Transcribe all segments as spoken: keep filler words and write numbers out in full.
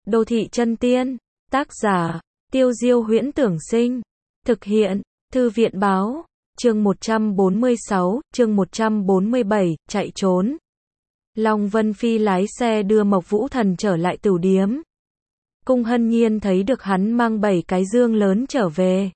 Đô thị chân tiên, tác giả, Tiêu Diêu Huyễn Tưởng Sinh, thực hiện, Thư viện Báo, chương một trăm bốn mươi sáu, chương một trăm bốn mươi bảy, chạy trốn. Long Vân Phi lái xe đưa Mộc Vũ Thần trở lại tửu điếm. Cung Hân Nhiên thấy được hắn mang bảy cái dương lớn trở về.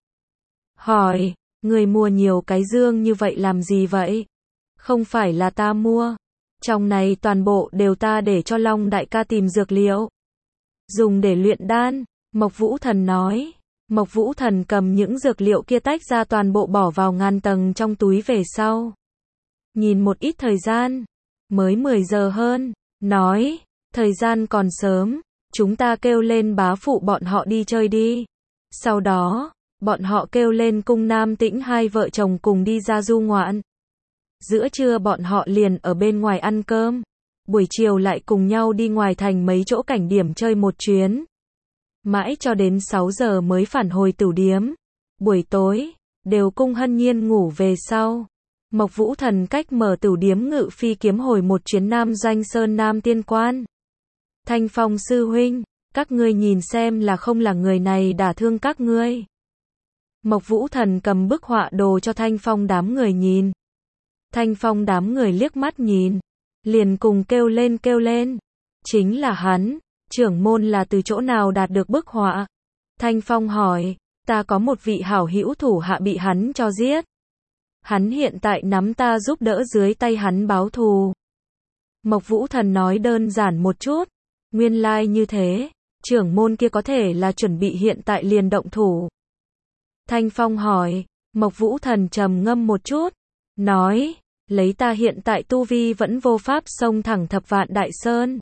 Hỏi, người mua nhiều cái dương như vậy làm gì vậy? Không phải là ta mua. Trong này toàn bộ đều ta để cho Long đại ca tìm dược liệu. Dùng để luyện đan, Mộc Vũ Thần nói. Mộc Vũ Thần cầm những dược liệu kia tách ra toàn bộ bỏ vào ngàn tầng trong túi về sau. Nhìn một ít thời gian, mới mười giờ hơn, nói, thời gian còn sớm, chúng ta kêu lên bá phụ bọn họ đi chơi đi. Sau đó, bọn họ kêu lên Cung Nam Tĩnh hai vợ chồng cùng đi ra du ngoạn. Giữa trưa bọn họ liền ở bên ngoài ăn cơm, buổi chiều lại cùng nhau đi ngoài thành mấy chỗ cảnh điểm chơi một chuyến. Mãi cho đến sáu giờ mới phản hồi tửu điếm. Buổi tối, đều Cung Hân Nhiên ngủ về sau. Mộc Vũ Thần cách mở tửu điếm ngự phi kiếm hồi một chuyến Nam Doanh Sơn Nam Tiên Quan. Thanh Phong sư huynh, các ngươi nhìn xem là không là người này đả thương các ngươi. Mộc Vũ Thần cầm bức họa đồ cho Thanh Phong đám người nhìn. Thanh Phong đám người liếc mắt nhìn, liền cùng kêu lên kêu lên. Chính là hắn, trưởng môn là từ chỗ nào đạt được bức họa? Thanh Phong hỏi, ta có một vị hảo hữu thủ hạ bị hắn cho giết. Hắn hiện tại nắm ta giúp đỡ dưới tay hắn báo thù. Mộc Vũ Thần nói đơn giản một chút, nguyên lai like như thế, trưởng môn kia có thể là chuẩn bị hiện tại liền động thủ. Thanh Phong hỏi, Mộc Vũ Thần trầm ngâm một chút, nói, lấy ta hiện tại tu vi vẫn vô pháp xông thẳng thập vạn đại sơn.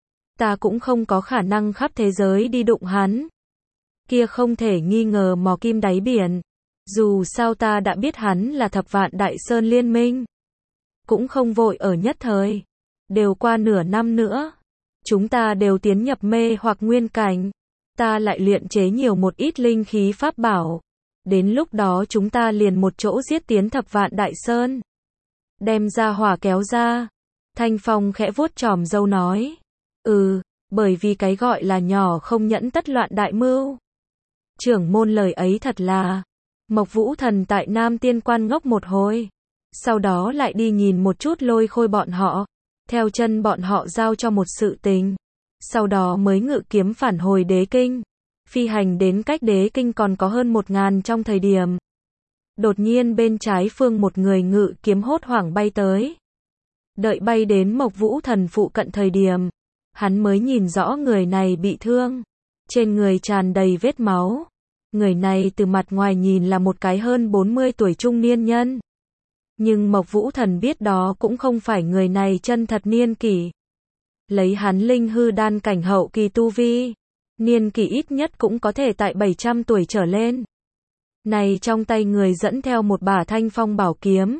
Ta cũng không có khả năng khắp thế giới đi đụng hắn. Kia không thể nghi ngờ mò kim đáy biển. Dù sao ta đã biết hắn là thập vạn đại sơn liên minh. Cũng không vội ở nhất thời. Đều qua nửa năm nữa. Chúng ta đều tiến nhập mê hoặc nguyên cảnh. Ta lại luyện chế nhiều một ít linh khí pháp bảo. Đến lúc đó chúng ta liền một chỗ giết tiến thập vạn đại sơn. Đem ra hỏa kéo ra. Thanh Phong khẽ vuốt chòm râu nói. Ừ, bởi vì cái gọi là nhỏ không nhẫn tất loạn đại mưu. Trưởng môn lời ấy thật là. Mộc Vũ Thần tại Nam Tiên Quan ngốc một hồi. Sau đó lại đi nhìn một chút Lôi Khôi bọn họ. Theo chân bọn họ giao cho một sự tình. Sau đó mới ngự kiếm phản hồi đế kinh. Phi hành đến cách đế kinh còn có hơn một ngàn trong thời điểm. Đột nhiên bên trái phương một người ngự kiếm hốt hoảng bay tới. Đợi bay đến Mộc Vũ Thần phụ cận thời điểm. Hắn mới nhìn rõ người này bị thương. Trên người tràn đầy vết máu. Người này từ mặt ngoài nhìn là một cái hơn bốn mươi tuổi trung niên nhân. Nhưng Mộc Vũ Thần biết đó cũng không phải người này chân thật niên kỷ. Lấy hắn linh hư đan cảnh hậu kỳ tu vi. Niên kỷ ít nhất cũng có thể tại bảy trăm tuổi trở lên. Này trong tay người dẫn theo một bả thanh phong bảo kiếm.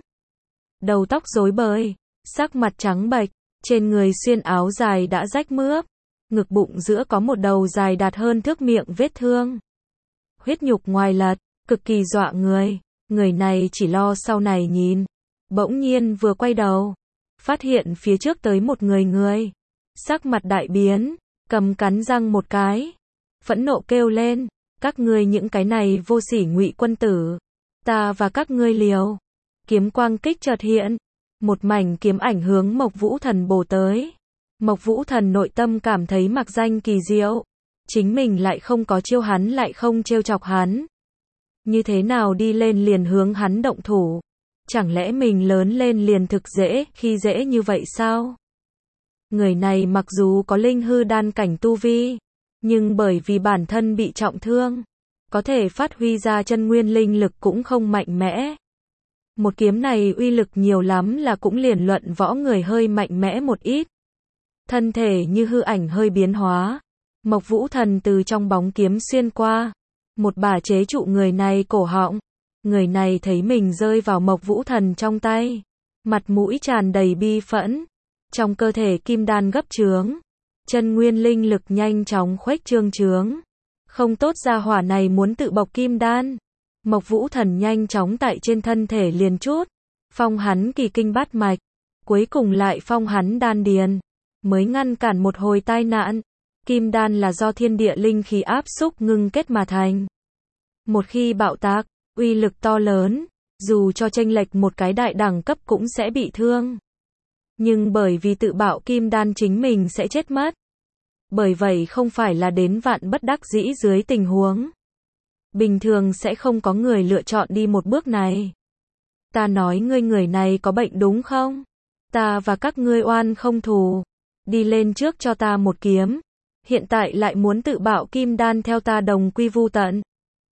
Đầu tóc rối bời. Sắc mặt trắng bệch. Trên người xuyên áo dài đã rách mướp. Ngực bụng giữa có một đầu dài đạt hơn thước miệng vết thương. Huyết nhục ngoài lật, cực kỳ dọa người. Người này chỉ lo sau này nhìn. Bỗng nhiên vừa quay đầu. Phát hiện phía trước tới một người người. Sắc mặt đại biến. Cầm cắn răng một cái. Phẫn nộ kêu lên. Các ngươi những cái này vô sỉ ngụy quân tử. Ta và các ngươi liều. Kiếm quang kích chợt hiện. Một mảnh kiếm ảnh hướng Mộc Vũ Thần bổ tới. Mộc Vũ Thần nội tâm cảm thấy mặc danh kỳ diệu. Chính mình lại không có chiêu hắn lại không trêu chọc hắn. Như thế nào đi lên liền hướng hắn động thủ. Chẳng lẽ mình lớn lên liền thực dễ khi dễ như vậy sao? Người này mặc dù có linh hư đan cảnh tu vi. Nhưng bởi vì bản thân bị trọng thương. Có thể phát huy ra chân nguyên linh lực cũng không mạnh mẽ. Một kiếm này uy lực nhiều lắm là cũng liền luận võ người hơi mạnh mẽ một ít. Thân thể như hư ảnh hơi biến hóa. Mộc Vũ Thần từ trong bóng kiếm xuyên qua. Một bả chế trụ người này cổ họng. Người này thấy mình rơi vào Mộc Vũ Thần trong tay. Mặt mũi tràn đầy bi phẫn. Trong cơ thể kim đan gấp trướng. Chân nguyên linh lực nhanh chóng khuếch trương trướng. Không tốt ra hỏa này muốn tự bộc kim đan. Mộc Vũ Thần nhanh chóng tại trên thân thể liền chút. Phong hắn kỳ kinh bát mạch. Cuối cùng lại phong hắn đan điền. Mới ngăn cản một hồi tai nạn. Kim đan là do thiên địa linh khí áp xúc ngưng kết mà thành. Một khi bạo tạc, uy lực to lớn, dù cho chênh lệch một cái đại đẳng cấp cũng sẽ bị thương. Nhưng bởi vì tự bạo kim đan chính mình sẽ chết mất. Bởi vậy không phải là đến vạn bất đắc dĩ dưới tình huống. Bình thường sẽ không có người lựa chọn đi một bước này. Ta nói ngươi người này có bệnh đúng không? Ta và các ngươi oan không thù. Đi lên trước cho ta một kiếm. Hiện tại lại muốn tự bạo kim đan theo ta đồng quy vu tận.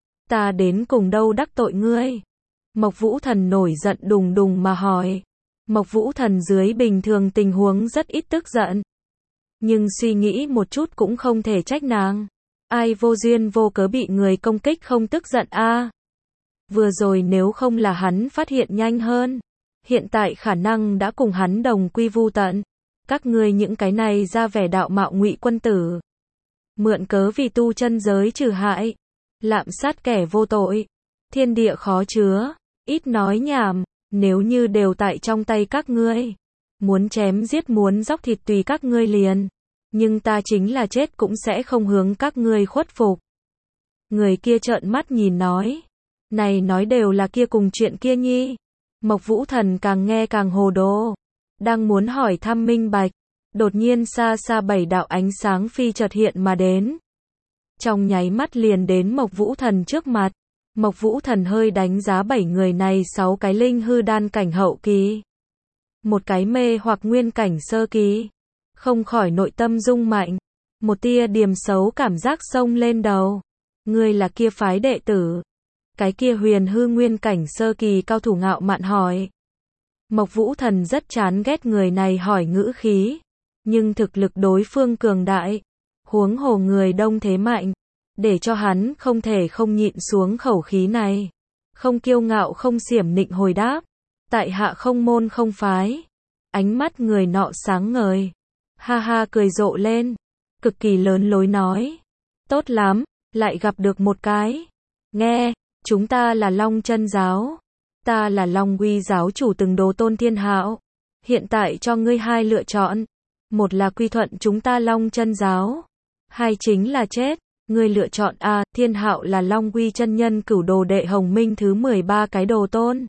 Ta đến cùng đâu đắc tội ngươi? Mộc Vũ Thần nổi giận đùng đùng mà hỏi. Mộc Vũ Thần dưới bình thường tình huống rất ít tức giận. Nhưng suy nghĩ một chút cũng không thể trách nàng. Ai vô duyên vô cớ bị người công kích không tức giận a? À? Vừa rồi nếu không là hắn phát hiện nhanh hơn, hiện tại khả năng đã cùng hắn đồng quy vu tận. Các ngươi những cái này ra vẻ đạo mạo ngụy quân tử. Mượn cớ vì tu chân giới trừ hại, lạm sát kẻ vô tội. Thiên địa khó chứa, ít nói nhảm, nếu như đều tại trong tay các ngươi. Muốn chém giết muốn dóc thịt tùy các ngươi liền. Nhưng ta chính là chết cũng sẽ không hướng các ngươi khuất phục. Người kia trợn mắt nhìn nói. Này nói đều là kia cùng chuyện kia nhi. Mộc Vũ Thần càng nghe càng hồ đồ. Đang muốn hỏi thăm minh bạch. Đột nhiên xa xa bảy đạo ánh sáng phi chợt hiện mà đến. Trong nháy mắt liền đến Mộc Vũ Thần trước mặt. Mộc Vũ Thần hơi đánh giá bảy người này sáu cái linh hư đan cảnh hậu kỳ. Một cái mê hoặc nguyên cảnh sơ kỳ. Không khỏi nội tâm rung mạnh. Một tia điềm xấu cảm giác xông lên đầu. Ngươi là kia phái đệ tử. Cái kia huyền hư nguyên cảnh sơ kỳ cao thủ ngạo mạn hỏi. Mộc Vũ Thần rất chán ghét người này hỏi ngữ khí. Nhưng thực lực đối phương cường đại. Huống hồ người đông thế mạnh. Để cho hắn không thể không nhịn xuống khẩu khí này. Không kiêu ngạo không xiểm nịnh hồi đáp. Tại hạ không môn không phái. Ánh mắt người nọ sáng ngời. Ha ha cười rộ lên. Cực kỳ lớn lối nói. Tốt lắm, lại gặp được một cái. Nghe, chúng ta là Long Chân giáo. Ta là Long Uy giáo chủ từng đồ tôn Thiên Hạo. Hiện tại cho ngươi hai lựa chọn. Một là quy thuận chúng ta Long Chân giáo. Hai chính là chết. Ngươi lựa chọn A. Thiên Hạo là Long Uy chân nhân cửu đồ đệ Hồng Minh thứ mười ba cái đồ tôn.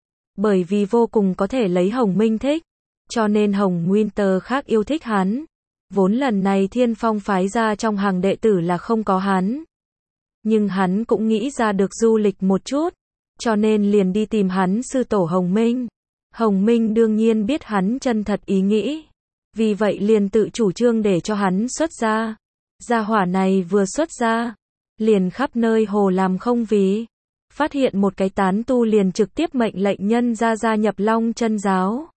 Bởi vì vô cùng có thể lấy Hồng Minh thích. Cho nên Hồng Winter khác yêu thích hắn. Vốn lần này Thiên Phong phái ra trong hàng đệ tử là không có hắn. Nhưng hắn cũng nghĩ ra được du lịch một chút. Cho nên liền đi tìm hắn sư tổ Hồng Minh. Hồng Minh đương nhiên biết hắn chân thật ý nghĩ. Vì vậy liền tự chủ trương để cho hắn xuất ra. Gia hỏa này vừa xuất ra. Liền khắp nơi hồ làm không vì. Phát hiện một cái tán tu liền trực tiếp mệnh lệnh nhân ra gia nhập Long Chân giáo.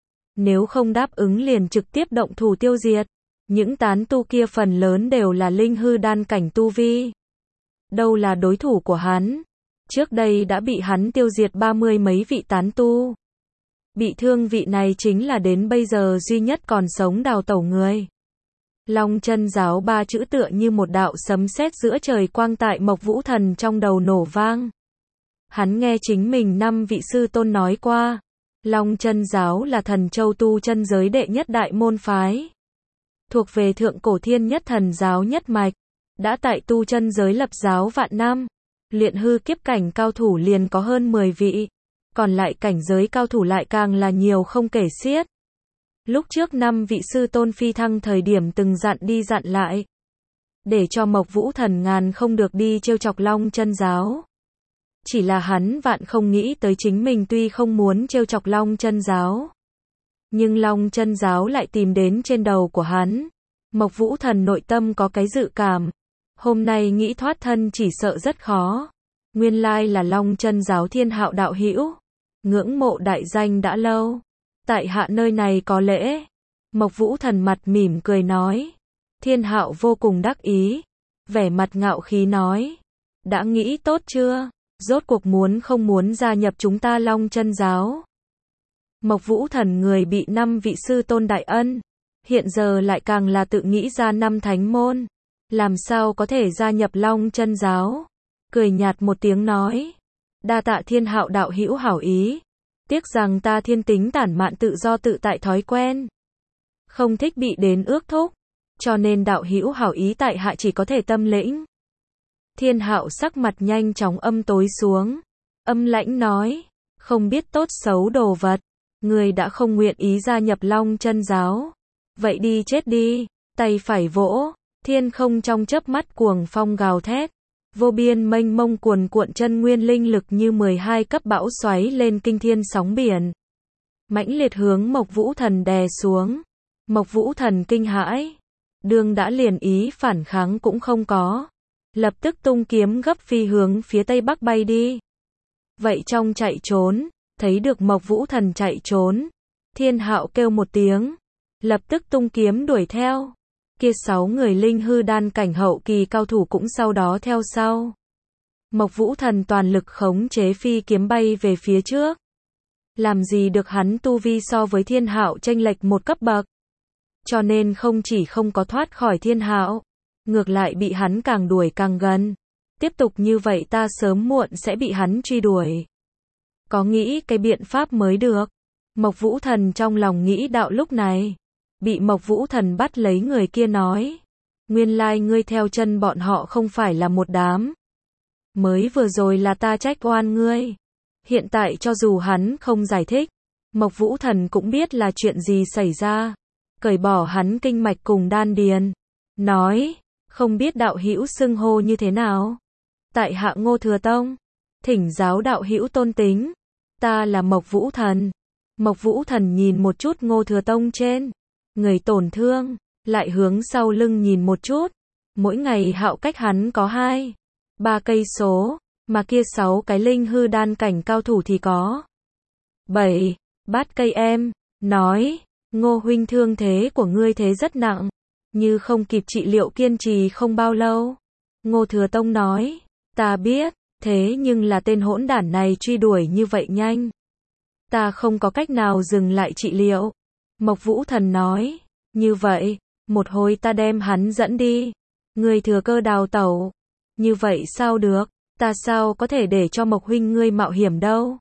Nếu không đáp ứng liền trực tiếp động thủ tiêu diệt. Những tán tu kia phần lớn đều là linh hư đan cảnh tu vi. Đâu là đối thủ của hắn. Trước đây đã bị hắn tiêu diệt ba mươi mấy vị tán tu. Bị thương vị này chính là đến bây giờ duy nhất còn sống đào tẩu người. Long Chân giáo ba chữ tựa như một đạo sấm sét giữa trời quang tại Mộc Vũ Thần trong đầu nổ vang. Hắn nghe chính mình năm vị sư tôn nói qua. Long Chân giáo là thần châu tu chân giới đệ nhất đại môn phái. Thuộc về thượng cổ thiên nhất thần giáo nhất mạch. Đã tại tu chân giới lập giáo vạn năm. Luyện hư kiếp cảnh cao thủ liền có hơn mười vị. Còn lại cảnh giới cao thủ lại càng là nhiều không kể xiết. Lúc trước năm vị sư tôn phi thăng thời điểm từng dặn đi dặn lại. Để cho Mộc Vũ Thần ngàn không được đi trêu chọc Long Chân giáo. Chỉ là hắn vạn không nghĩ tới chính mình tuy không muốn trêu chọc Long Chân giáo. Nhưng Long Chân giáo lại tìm đến trên đầu của hắn. Mộc Vũ Thần nội tâm có cái dự cảm. Hôm nay nghĩ thoát thân chỉ sợ rất khó. Nguyên lai là Long Chân giáo Thiên Hạo đạo hữu. Ngưỡng mộ đại danh đã lâu. Tại hạ nơi này có lễ. Mộc Vũ Thần mặt mỉm cười nói. Thiên Hạo vô cùng đắc ý. Vẻ mặt ngạo khí nói. Đã nghĩ tốt chưa? Rốt cuộc muốn không muốn gia nhập chúng ta Long Chân giáo. Mộc Vũ Thần người bị năm vị sư tôn đại ân. Hiện giờ lại càng là tự nghĩ ra năm thánh môn. Làm sao có thể gia nhập Long Chân giáo? Cười nhạt một tiếng nói. Đa tạ Thiên Hạo đạo hữu hảo ý. Tiếc rằng ta thiên tính tản mạn tự do tự tại thói quen. Không thích bị đến ước thúc. cho nên đạo hữu hảo ý tại hạ chỉ có thể tâm lĩnh. Thiên Hạo sắc mặt nhanh chóng âm tối xuống, âm lãnh nói, không biết tốt xấu đồ vật, ngươi đã không nguyện ý gia nhập Long Chân giáo, vậy đi chết đi. Tay phải vỗ, thiên không trong chớp mắt cuồng phong gào thét, vô biên mênh mông cuồn cuộn chân nguyên linh lực như mười hai cấp bão xoáy lên kinh thiên sóng biển, mãnh liệt hướng Mộc Vũ Thần đè xuống. Mộc Vũ Thần kinh hãi, đương đã liền ý phản kháng cũng không có, lập tức tung kiếm gấp phi hướng phía tây bắc bay đi. Vậy trong chạy trốn, thấy được Mộc Vũ Thần chạy trốn, Thiên Hạo kêu một tiếng, lập tức tung kiếm đuổi theo. Kia sáu người linh hư đan cảnh hậu kỳ cao thủ cũng sau đó theo sau. Mộc Vũ Thần toàn lực khống chế phi kiếm bay về phía trước. Làm gì được hắn tu vi so với Thiên Hạo chênh lệch một cấp bậc. Cho nên không chỉ không có thoát khỏi Thiên Hạo, ngược lại bị hắn càng đuổi càng gần. Tiếp tục như vậy ta sớm muộn sẽ bị hắn truy đuổi. Có nghĩ cái biện pháp mới được. Mộc Vũ Thần trong lòng nghĩ đạo lúc này. Bị Mộc Vũ Thần bắt lấy người kia nói. Nguyên lai ngươi theo chân bọn họ không phải là một đám. Mới vừa rồi là ta trách oan ngươi. Hiện tại cho dù hắn không giải thích, Mộc Vũ Thần cũng biết là chuyện gì xảy ra. Cởi bỏ hắn kinh mạch cùng đan điền. Nói, không biết đạo hữu xưng hô như thế nào. Tại hạ Ngô Thừa Tông. Thỉnh giáo đạo hữu tôn tính. Ta là Mộc Vũ Thần. Mộc Vũ Thần nhìn một chút Ngô Thừa Tông trên người tổn thương, lại hướng sau lưng nhìn một chút. Mỗi ngày Hạo cách hắn có hai, ba cây số, mà kia sáu cái linh hư đan cảnh cao thủ thì có bảy, bát cây em. Nói, Ngô huynh thương thế của ngươi thế rất nặng, như không kịp trị liệu kiên trì không bao lâu. Ngô Thừa Tông nói, ta biết, thế nhưng là tên hỗn đản này truy đuổi như vậy nhanh. Ta không có cách nào dừng lại trị liệu. Mộc Vũ Thần nói, như vậy, một hồi ta đem hắn dẫn đi. Ngươi thừa cơ đào tẩu. Như vậy sao được, ta sao có thể để cho Mộc huynh ngươi mạo hiểm đâu.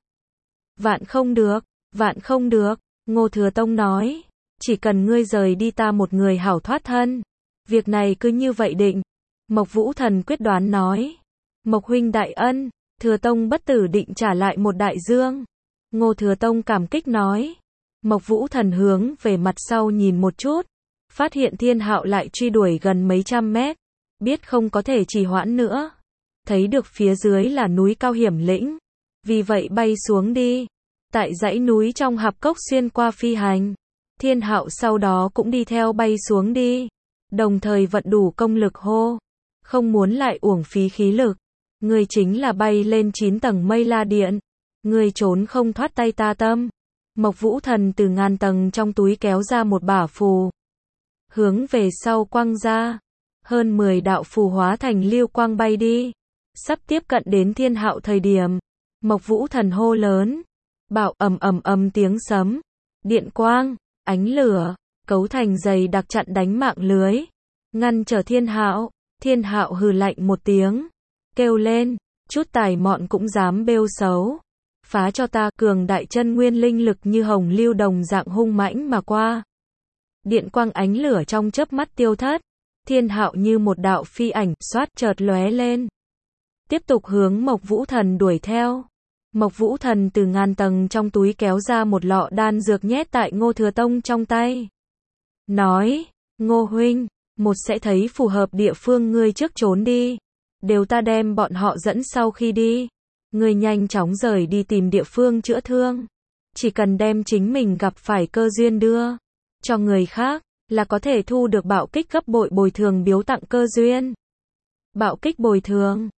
Vạn không được, vạn không được, Ngô Thừa Tông nói, chỉ cần ngươi rời đi ta một người hảo thoát thân. Việc này cứ như vậy định. Mộc Vũ Thần quyết đoán nói, Mộc huynh đại ân, Thừa Tông bất tử định trả lại một đại dương. Ngô Thừa Tông cảm kích nói. Mộc Vũ Thần hướng về mặt sau nhìn một chút, phát hiện Thiên Hạo lại truy đuổi gần mấy trăm mét, biết không có thể trì hoãn nữa. Thấy được phía dưới là núi cao hiểm lĩnh, vì vậy bay xuống đi. Tại dãy núi trong hạp cốc xuyên qua phi hành, Thiên Hạo sau đó cũng đi theo bay xuống đi, đồng thời vận đủ công lực hô, không muốn lại uổng phí khí lực. Ngươi chính là bay lên chín tầng mây la điện, ngươi trốn không thoát tay ta tâm. Mộc Vũ Thần từ ngàn tầng trong túi kéo ra một bả phù, hướng về sau quăng ra, hơn mười đạo phù hóa thành lưu quang bay đi. Sắp tiếp cận đến Thiên Hạo thời điểm, Mộc Vũ Thần hô lớn, bảo ầm ầm ầm tiếng sấm, điện quang, ánh lửa, cấu thành dày đặc chặn đánh mạng lưới, ngăn trở Thiên Hạo. Thiên Hạo hừ lạnh một tiếng, kêu lên, chút tài mọn cũng dám bêu xấu. Phá cho ta. Cường đại chân nguyên linh lực như hồng lưu đồng dạng hung mãnh mà qua. Điện quang ánh lửa trong chớp mắt tiêu thất. Thiên Hạo như một đạo phi ảnh, xoát chợt lóe lên. Tiếp tục hướng Mộc Vũ Thần đuổi theo. Mộc Vũ Thần từ ngàn tầng trong túi kéo ra một lọ đan dược nhét tại Ngô Thừa Tông trong tay. Nói, Ngô huynh, một sẽ thấy phù hợp địa phương ngươi trước trốn đi. Đều ta đem bọn họ dẫn sau khi đi. Ngươi nhanh chóng rời đi tìm địa phương chữa thương. Chỉ cần đem chính mình gặp phải cơ duyên đưa cho người khác, là có thể thu được bạo kích gấp bội bồi thường biếu tặng cơ duyên. Bạo kích bồi thường.